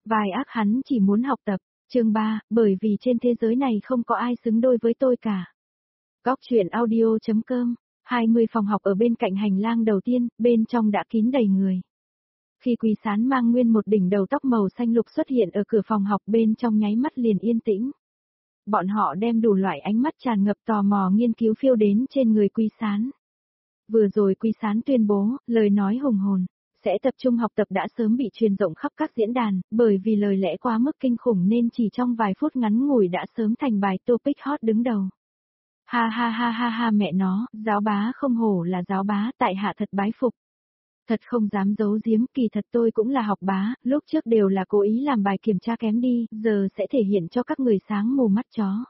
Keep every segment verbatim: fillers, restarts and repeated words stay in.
Vai ác hắn chỉ muốn học tập. Chương ba, bởi vì trên thế giới này không có ai xứng đôi với tôi cả. Góc truyện audio.com, hai mươi phòng học ở bên cạnh hành lang đầu tiên, bên trong đã kín đầy người. Khi Quý Sán mang nguyên một đỉnh đầu tóc màu xanh lục xuất hiện ở cửa phòng học, bên trong nháy mắt liền yên tĩnh. Bọn họ đem đủ loại ánh mắt tràn ngập tò mò nghiên cứu phiêu đến trên người Quý Sán. Vừa rồi Quý Sán tuyên bố, lời nói hùng hồn, sẽ tập trung học tập đã sớm bị truyền rộng khắp các diễn đàn, bởi vì lời lẽ quá mức kinh khủng nên chỉ trong vài phút ngắn ngủi đã sớm thành bài topic hot đứng đầu. Ha ha ha ha ha, mẹ nó, giáo bá không hổ là giáo bá, tại hạ thật bái phục. Thật không dám giấu giếm, kỳ thật tôi cũng là học bá, lúc trước đều là cố ý làm bài kiểm tra kém đi, giờ sẽ thể hiện cho các người sáng mù mắt chó.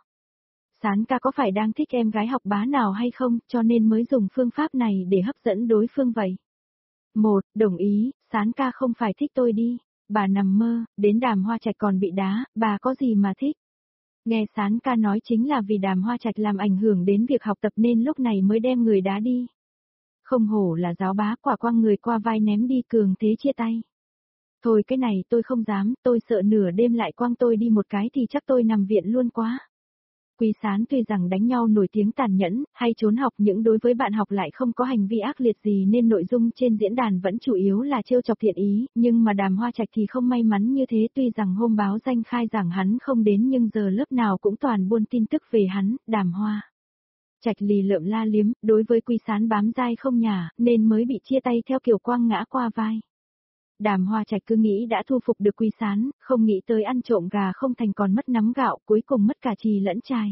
Sán ca có phải đang thích em gái học bá nào hay không, cho nên mới dùng phương pháp này để hấp dẫn đối phương vậy? Một, đồng ý, Sán ca không phải thích tôi đi. Bà nằm mơ, đến Đàm Hoa Trạch còn bị đá, bà có gì mà thích? Nghe Sán ca nói chính là vì Đàm Hoa Trạch làm ảnh hưởng đến việc học tập nên lúc này mới đem người đá đi. Không hổ là giáo bá, quả quăng người qua vai ném đi, cường thế chia tay. Thôi cái này tôi không dám, tôi sợ nửa đêm lại quăng tôi đi một cái thì chắc tôi nằm viện luôn quá. Quý Sán tuy rằng đánh nhau nổi tiếng tàn nhẫn, hay trốn học, nhưng đối với bạn học lại không có hành vi ác liệt gì nên nội dung trên diễn đàn vẫn chủ yếu là trêu chọc thiện ý, nhưng mà Đàm Hoa Trạch thì không may mắn như thế, tuy rằng hôm báo danh khai giảng hắn không đến nhưng giờ lớp nào cũng toàn buôn tin tức về hắn. Đàm Hoa Trạch lì lợm la liếm, đối với Quý Sán bám dai không nhả, nên mới bị chia tay theo kiểu quăng ngã qua vai. Đàm Hoa Trạch cứ nghĩ đã thu phục được Quý Sán, không nghĩ tới ăn trộm gà không thành còn mất nắm gạo, cuối cùng mất cả chì lẫn chài.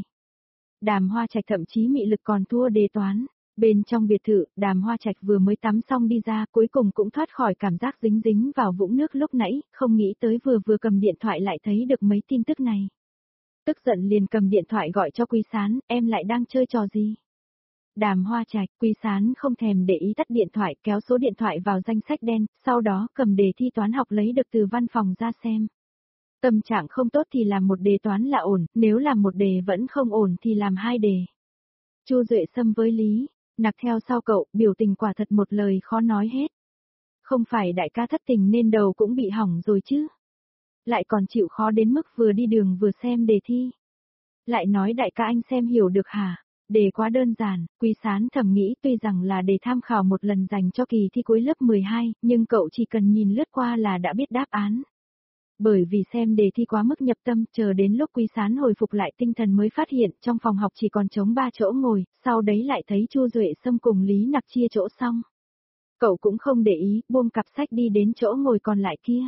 Đàm Hoa Trạch thậm chí mị lực còn thua đề toán. Bên trong biệt thự, Đàm Hoa Trạch vừa mới tắm xong đi ra, cuối cùng cũng thoát khỏi cảm giác dính dính vào vũng nước lúc nãy, không nghĩ tới vừa vừa cầm điện thoại lại thấy được mấy tin tức này. Tức giận liền cầm điện thoại gọi cho Quý Sán, em lại đang chơi trò gì? Đàm Hoa Trạch, Quý Sán không thèm để ý tắt điện thoại, kéo số điện thoại vào danh sách đen, sau đó cầm đề thi toán học lấy được từ văn phòng ra xem. Tâm trạng không tốt thì làm một đề toán là ổn, nếu làm một đề vẫn không ổn thì làm hai đề. Chu Duệ Sâm với Lý Nặc theo sau cậu, biểu tình quả thật một lời khó nói hết. Không phải đại ca thất tình nên đầu cũng bị hỏng rồi chứ? Lại còn chịu khó đến mức vừa đi đường vừa xem đề thi. Lại nói đại ca anh xem hiểu được hả? Đề quá đơn giản, Quý Sán thầm nghĩ, tuy rằng là đề tham khảo một lần dành cho kỳ thi cuối lớp mười hai, nhưng cậu chỉ cần nhìn lướt qua là đã biết đáp án. Bởi vì xem đề thi quá mức nhập tâm, chờ đến lúc Quý Sán hồi phục lại tinh thần mới phát hiện trong phòng học chỉ còn trống ba chỗ ngồi, sau đấy lại thấy Chu Duệ Sâm cùng Lý Nặc chia chỗ xong. Cậu cũng không để ý, buông cặp sách đi đến chỗ ngồi còn lại kia.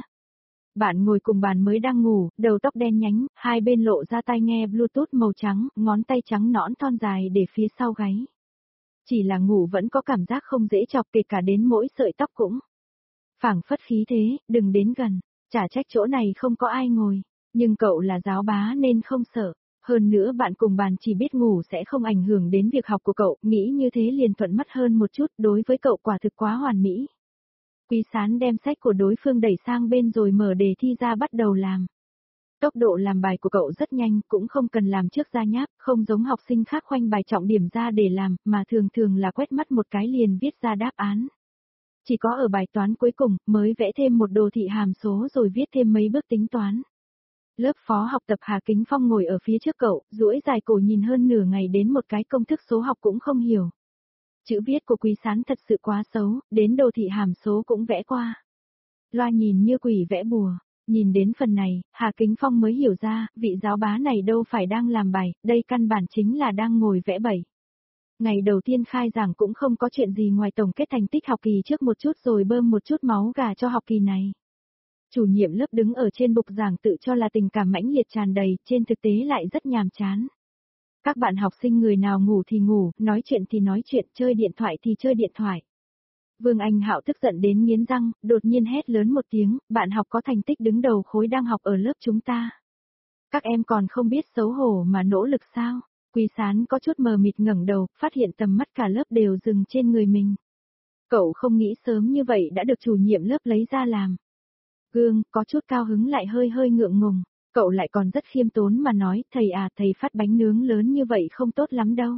Bạn ngồi cùng bàn mới đang ngủ, đầu tóc đen nhánh, hai bên lộ ra tai nghe Bluetooth màu trắng, ngón tay trắng nõn thon dài để phía sau gáy. Chỉ là ngủ vẫn có cảm giác không dễ chọc, kể cả đến mỗi sợi tóc cũng phảng phất khí thế, đừng đến gần, chả trách chỗ này không có ai ngồi, nhưng cậu là giáo bá nên không sợ. Hơn nữa bạn cùng bàn chỉ biết ngủ sẽ không ảnh hưởng đến việc học của cậu, nghĩ như thế liền thuận mắt hơn một chút, đối với cậu quả thực quá hoàn mỹ. Quý Sán đem sách của đối phương đẩy sang bên rồi mở đề thi ra bắt đầu làm. Tốc độ làm bài của cậu rất nhanh, cũng không cần làm trước ra nháp, không giống học sinh khác khoanh bài trọng điểm ra để làm, mà thường thường là quét mắt một cái liền viết ra đáp án. Chỉ có ở bài toán cuối cùng, mới vẽ thêm một đồ thị hàm số rồi viết thêm mấy bước tính toán. Lớp phó học tập Hà Kính Phong ngồi ở phía trước cậu, duỗi dài cổ nhìn hơn nửa ngày đến một cái công thức số học cũng không hiểu. Chữ viết của Quý Sán thật sự quá xấu, đến đồ thị hàm số cũng vẽ qua. Loa nhìn như quỷ vẽ bùa, nhìn đến phần này, Hà Kính Phong mới hiểu ra, vị giáo bá này đâu phải đang làm bài, đây căn bản chính là đang ngồi vẽ bẩy. Ngày đầu tiên khai giảng cũng không có chuyện gì ngoài tổng kết thành tích học kỳ trước một chút rồi bơm một chút máu gà cho học kỳ này. Chủ nhiệm lớp đứng ở trên bục giảng tự cho là tình cảm mãnh liệt tràn đầy, trên thực tế lại rất nhàm chán. Các bạn học sinh người nào ngủ thì ngủ, nói chuyện thì nói chuyện, chơi điện thoại thì chơi điện thoại. Vương Anh Hạo tức giận đến nghiến răng, đột nhiên hét lớn một tiếng, bạn học có thành tích đứng đầu khối đang học ở lớp chúng ta. Các em còn không biết xấu hổ mà nỗ lực sao? Quý Sán có chút mờ mịt ngẩng đầu, phát hiện tầm mắt cả lớp đều dừng trên người mình. Cậu không nghĩ sớm như vậy đã được chủ nhiệm lớp lấy ra làm gương, có chút cao hứng lại hơi hơi ngượng ngùng. Cậu lại còn rất khiêm tốn mà nói, thầy à, thầy phát bánh nướng lớn như vậy không tốt lắm đâu.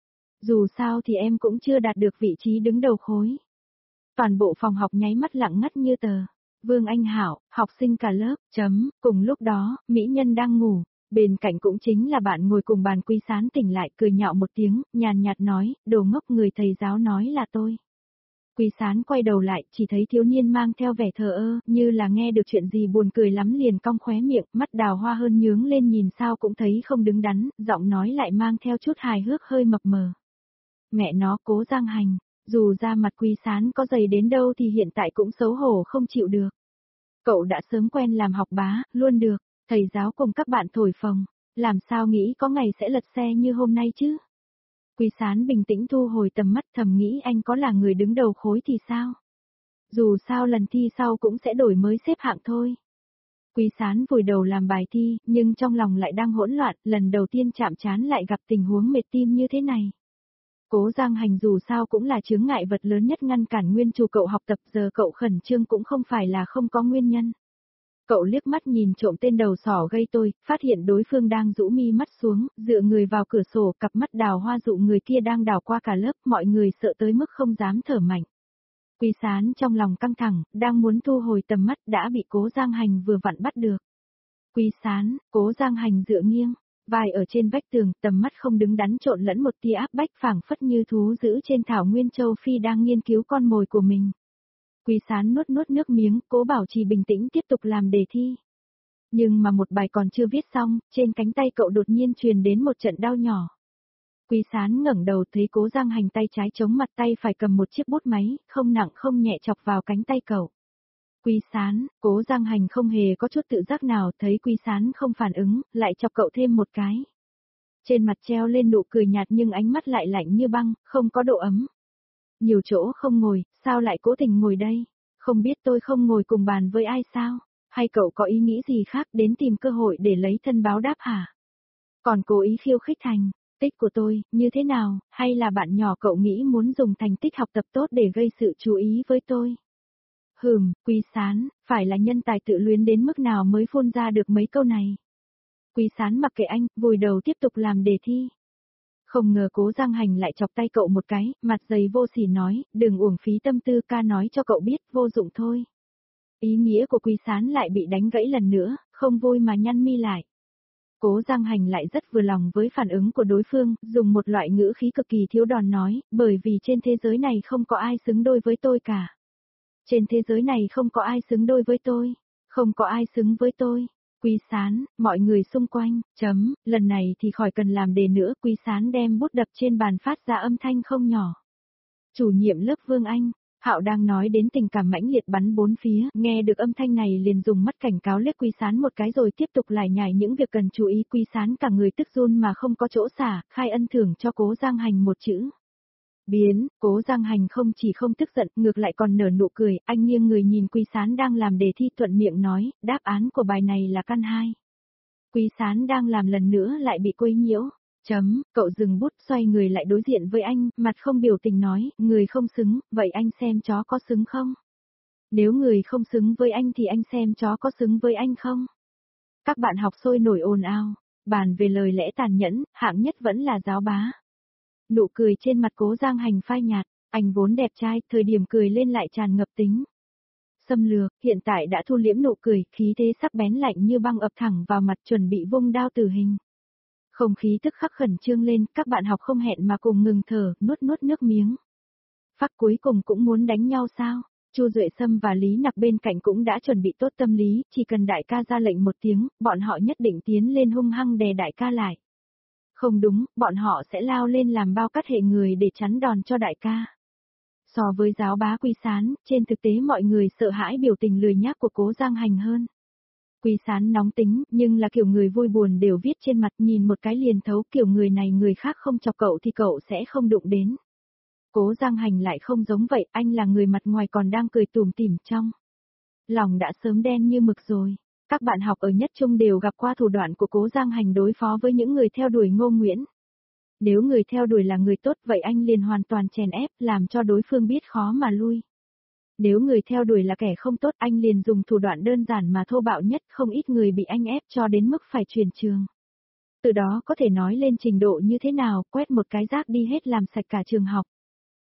Dù sao thì em cũng chưa đạt được vị trí đứng đầu khối. Toàn bộ phòng học nháy mắt lặng ngắt như tờ. Vương Anh Hảo, học sinh cả lớp, chấm, cùng lúc đó, mỹ nhân đang ngủ, bên cạnh cũng chính là bạn ngồi cùng bàn Quý Sán tỉnh lại cười nhạo một tiếng, nhàn nhạt nói, đồ ngốc người thầy giáo nói là tôi. Quý Sán quay đầu lại, chỉ thấy thiếu niên mang theo vẻ thờ ơ, như là nghe được chuyện gì buồn cười lắm liền cong khóe miệng, mắt đào hoa hơn nhướng lên nhìn sao cũng thấy không đứng đắn, giọng nói lại mang theo chút hài hước hơi mập mờ. Mẹ nó Cố Giang Hành, dù ra mặt Quý Sán có dày đến đâu thì hiện tại cũng xấu hổ không chịu được. Cậu đã sớm quen làm học bá, luôn được, thầy giáo cùng các bạn thổi phồng, làm sao nghĩ có ngày sẽ lật xe như hôm nay chứ? Quý Sán bình tĩnh thu hồi tầm mắt thầm nghĩ anh có là người đứng đầu khối thì sao? Dù sao lần thi sau cũng sẽ đổi mới xếp hạng thôi. Quý Sán vùi đầu làm bài thi, nhưng trong lòng lại đang hỗn loạn, lần đầu tiên chạm trán lại gặp tình huống mệt tim như thế này. Cố Giang Hành dù sao cũng là chướng ngại vật lớn nhất ngăn cản nguyên chủ cậu học tập, giờ cậu khẩn trương cũng không phải là không có nguyên nhân. Cậu liếc mắt nhìn trộm tên đầu sỏ gây tôi, phát hiện đối phương đang rũ mi mắt xuống, dựa người vào cửa sổ, cặp mắt đào hoa dụ người kia đang đào qua cả lớp, mọi người sợ tới mức không dám thở mạnh. Quý Sán trong lòng căng thẳng, đang muốn thu hồi tầm mắt đã bị Cố Giang Hành vừa vặn bắt được. Quý Sán, Cố Giang Hành dựa nghiêng, vai ở trên vách tường, tầm mắt không đứng đắn trộn lẫn một tia áp bách phảng phất như thú dữ trên thảo nguyên châu Phi đang nghiên cứu con mồi của mình. Quý Sán nuốt nuốt nước miếng, cố bảo trì bình tĩnh tiếp tục làm đề thi. Nhưng mà một bài còn chưa viết xong, trên cánh tay cậu đột nhiên truyền đến một trận đau nhỏ. Quý Sán ngẩng đầu thấy Cố Giang Hành tay trái chống mặt tay phải cầm một chiếc bút máy, không nặng không nhẹ chọc vào cánh tay cậu. Quý Sán, Cố Giang Hành không hề có chút tự giác nào, thấy Quý Sán không phản ứng, lại chọc cậu thêm một cái. Trên mặt treo lên nụ cười nhạt nhưng ánh mắt lại lạnh như băng, không có độ ấm. Nhiều chỗ không ngồi, sao lại cố tình ngồi đây? Không biết tôi không ngồi cùng bàn với ai sao? Hay cậu có ý nghĩ gì khác đến tìm cơ hội để lấy thân báo đáp hả? Còn cố ý khiêu khích thành tích của tôi, như thế nào, hay là bạn nhỏ cậu nghĩ muốn dùng thành tích học tập tốt để gây sự chú ý với tôi? Hừm, Quý Sán, phải là nhân tài tự luyến đến mức nào mới phun ra được mấy câu này? Quý Sán mặc kệ anh, vùi đầu tiếp tục làm đề thi. Không ngờ Cố Giang Hành lại chọc tay cậu một cái, mặt dày vô sỉ nói, đừng uổng phí tâm tư, ca nói cho cậu biết, vô dụng thôi. Ý nghĩa của Quý Sán lại bị đánh gãy lần nữa, không vui mà nhăn mi lại. Cố Giang Hành lại rất vừa lòng với phản ứng của đối phương, dùng một loại ngữ khí cực kỳ thiếu đòn nói, bởi vì trên thế giới này không có ai xứng đôi với tôi cả. Trên thế giới này không có ai xứng đôi với tôi, không có ai xứng với tôi. Quý Sán, mọi người xung quanh, chấm, lần này thì khỏi cần làm đề nữa, Quý Sán đem bút đập trên bàn phát ra âm thanh không nhỏ. Chủ nhiệm lớp Vương Anh, Hạo đang nói đến tình cảm mãnh liệt bắn bốn phía, nghe được âm thanh này liền dùng mắt cảnh cáo liếc Quý Sán một cái rồi tiếp tục lải nhải những việc cần chú ý. Quý Sán cả người tức run mà không có chỗ xả, khai ân thưởng cho Cố Giang Hành một chữ. Biến, Cố Giang Hành không chỉ không tức giận, ngược lại còn nở nụ cười, anh nghiêng người nhìn Quý Sán đang làm đề thi thuận miệng nói, đáp án của bài này là căn hai. Quý Sán đang làm lần nữa lại bị quấy nhiễu. Chấm, cậu dừng bút xoay người lại đối diện với anh, mặt không biểu tình nói, người không xứng, vậy anh xem chó có xứng không? Nếu người không xứng với anh thì anh xem chó có xứng với anh không? Các bạn học sôi nổi ồn ào, bàn về lời lẽ tàn nhẫn, hạng nhất vẫn là giáo bá. Nụ cười trên mặt Cố Giang Hành phai nhạt, anh vốn đẹp trai, thời điểm cười lên lại tràn ngập tính xâm lược, hiện tại đã thu liễm nụ cười, khí thế sắc bén lạnh như băng ập thẳng vào mặt chuẩn bị vung đao tử hình. Không khí tức khắc khẩn trương lên, các bạn học không hẹn mà cùng ngừng thở, nuốt nuốt nước miếng. Phác cuối cùng cũng muốn đánh nhau sao? Chu Duệ Sâm và Lý Nặc bên cạnh cũng đã chuẩn bị tốt tâm lý, chỉ cần đại ca ra lệnh một tiếng, bọn họ nhất định tiến lên hung hăng đè đại ca lại. Không đúng, bọn họ sẽ lao lên làm bao cắt hệ người để chắn đòn cho đại ca. So với giáo bá Quý Sán, trên thực tế mọi người sợ hãi biểu tình lười nhác của Cố Giang Hành hơn. Quý Sán nóng tính, nhưng là kiểu người vui buồn đều viết trên mặt, nhìn một cái liền thấu, kiểu người này người khác không chọc cậu thì cậu sẽ không đụng đến. Cố Giang Hành lại không giống vậy, anh là người mặt ngoài còn đang cười tủm tỉm trong lòng đã sớm đen như mực rồi. Các bạn học ở nhất trung đều gặp qua thủ đoạn của Cố Giang Hành đối phó với những người theo đuổi Ngô Nguyễn. Nếu người theo đuổi là người tốt vậy anh liền hoàn toàn chèn ép, làm cho đối phương biết khó mà lui. Nếu người theo đuổi là kẻ không tốt anh liền dùng thủ đoạn đơn giản mà thô bạo nhất, không ít người bị anh ép cho đến mức phải chuyển trường. Từ đó có thể nói lên trình độ như thế nào, quét một cái rác đi hết làm sạch cả trường học.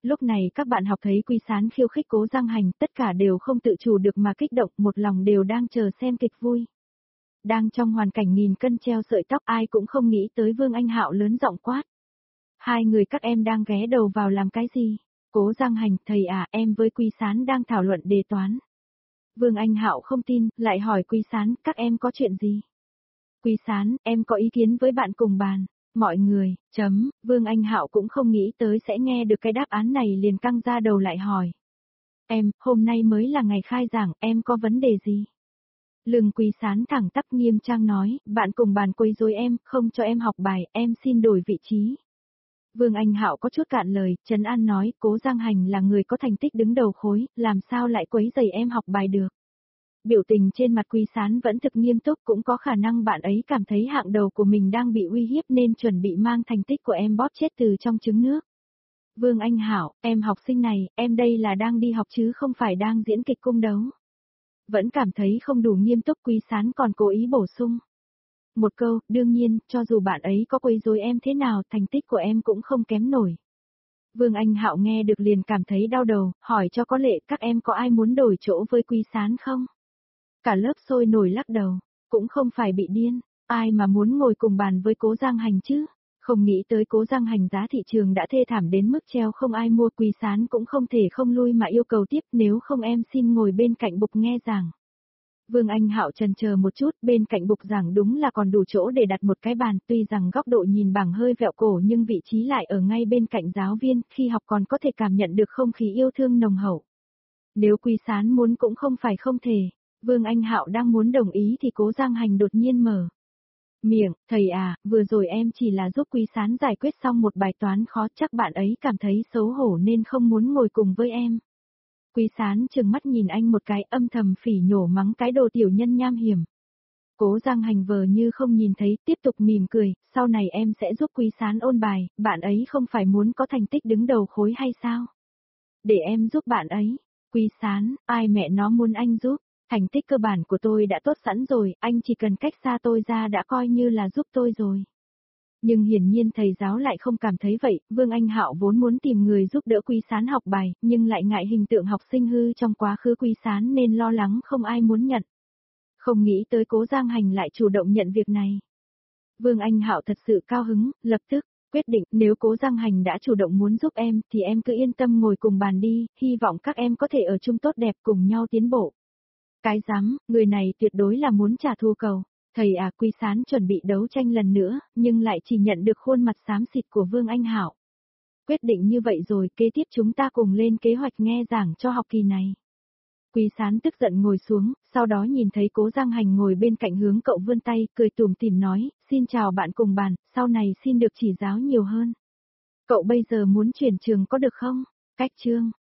Lúc này các bạn học thấy Quy Sán khiêu khích Cố Giang Hành, tất cả đều không tự chủ được mà kích động, một lòng đều đang chờ xem kịch vui. Đang trong hoàn cảnh nghìn cân treo sợi tóc, ai cũng không nghĩ tới Vương Anh Hạo lớn giọng quát. Hai người các em đang ghé đầu vào làm cái gì? Cố Giang Hành, thầy à, em với Quy Sán đang thảo luận đề toán. Vương Anh Hạo không tin, lại hỏi Quy Sán, các em có chuyện gì? Quy Sán, em có ý kiến với bạn cùng bàn. Mọi người, chấm, Vương Anh Hạo cũng không nghĩ tới sẽ nghe được cái đáp án này, liền căng ra đầu lại hỏi. Em, hôm nay mới là ngày khai giảng, em có vấn đề gì? Lưng Quy Sán thẳng tắp nghiêm trang nói, bạn cùng bàn quấy rối em, không cho em học bài, em xin đổi vị trí. Vương Anh Hạo có chút cạn lời, trấn an nói, Cố Giang Hành là người có thành tích đứng đầu khối, làm sao lại quấy rầy em học bài được. Biểu tình trên mặt Quy Sán vẫn thực nghiêm túc, cũng có khả năng bạn ấy cảm thấy hạng đầu của mình đang bị uy hiếp nên chuẩn bị mang thành tích của em bóp chết từ trong trứng nước. Vương Anh Hảo, em học sinh này, em đây là đang đi học chứ không phải đang diễn kịch cung đấu. Vẫn cảm thấy không đủ nghiêm túc, Quy Sán còn cố ý bổ sung. Một câu, đương nhiên, cho dù bạn ấy có quấy rối em thế nào, thành tích của em cũng không kém nổi. Vương Anh Hạo nghe được liền cảm thấy đau đầu, hỏi cho có lệ, các em có ai muốn đổi chỗ với Quy Sán không? Cả lớp sôi nổi lắc đầu, cũng không phải bị điên, ai mà muốn ngồi cùng bàn với Cố Giang Hành chứ? Không nghĩ tới Cố Giang Hành giá thị trường đã thê thảm đến mức treo không ai mua, Quy Sán cũng không thể không lui mà yêu cầu tiếp, nếu không em xin ngồi bên cạnh bục nghe giảng. Vương Anh Hạo chần chờ một chút, bên cạnh bục giảng đúng là còn đủ chỗ để đặt một cái bàn, tuy rằng góc độ nhìn bằng hơi vẹo cổ nhưng vị trí lại ở ngay bên cạnh giáo viên, khi học còn có thể cảm nhận được không khí yêu thương nồng hậu. Nếu Quy Sán muốn cũng không phải không thể. Vương Anh Hạo đang muốn đồng ý thì Cố Giang Hành đột nhiên mở miệng, thầy à, vừa rồi em chỉ là giúp Quy Sán giải quyết xong một bài toán khó, chắc bạn ấy cảm thấy xấu hổ nên không muốn ngồi cùng với em. Quy Sán trừng mắt nhìn anh một cái, âm thầm phỉ nhổ mắng cái đồ tiểu nhân nham hiểm. Cố Giang Hành vờ như không nhìn thấy, tiếp tục mỉm cười, sau này em sẽ giúp Quy Sán ôn bài, bạn ấy không phải muốn có thành tích đứng đầu khối hay sao? Để em giúp bạn ấy. Quy Sán, ai mẹ nó muốn anh giúp? Thành tích cơ bản của tôi đã tốt sẵn rồi, anh chỉ cần cách xa tôi ra đã coi như là giúp tôi rồi. Nhưng hiển nhiên thầy giáo lại không cảm thấy vậy, Vương Anh Hạo vốn muốn tìm người giúp đỡ Quy Sán học bài, nhưng lại ngại hình tượng học sinh hư trong quá khứ Quy Sán nên lo lắng không ai muốn nhận. Không nghĩ tới Cố Giang Hành lại chủ động nhận việc này. Vương Anh Hạo thật sự cao hứng, lập tức quyết định nếu Cố Giang Hành đã chủ động muốn giúp em thì em cứ yên tâm ngồi cùng bàn đi, hy vọng các em có thể ở chung tốt đẹp cùng nhau tiến bộ. Cái dám, người này tuyệt đối là muốn trả thù cầu. Thầy à, Quy Sán chuẩn bị đấu tranh lần nữa, nhưng lại chỉ nhận được khuôn mặt xám xịt của Vương Anh Hạo. Quyết định như vậy rồi, kế tiếp chúng ta cùng lên kế hoạch nghe giảng cho học kỳ này. Quy Sán tức giận ngồi xuống, sau đó nhìn thấy Cố Giang Hành ngồi bên cạnh hướng cậu vươn tay, cười tủm tỉm nói, xin chào bạn cùng bàn, sau này xin được chỉ giáo nhiều hơn. Cậu bây giờ muốn chuyển trường có được không? Cách chương.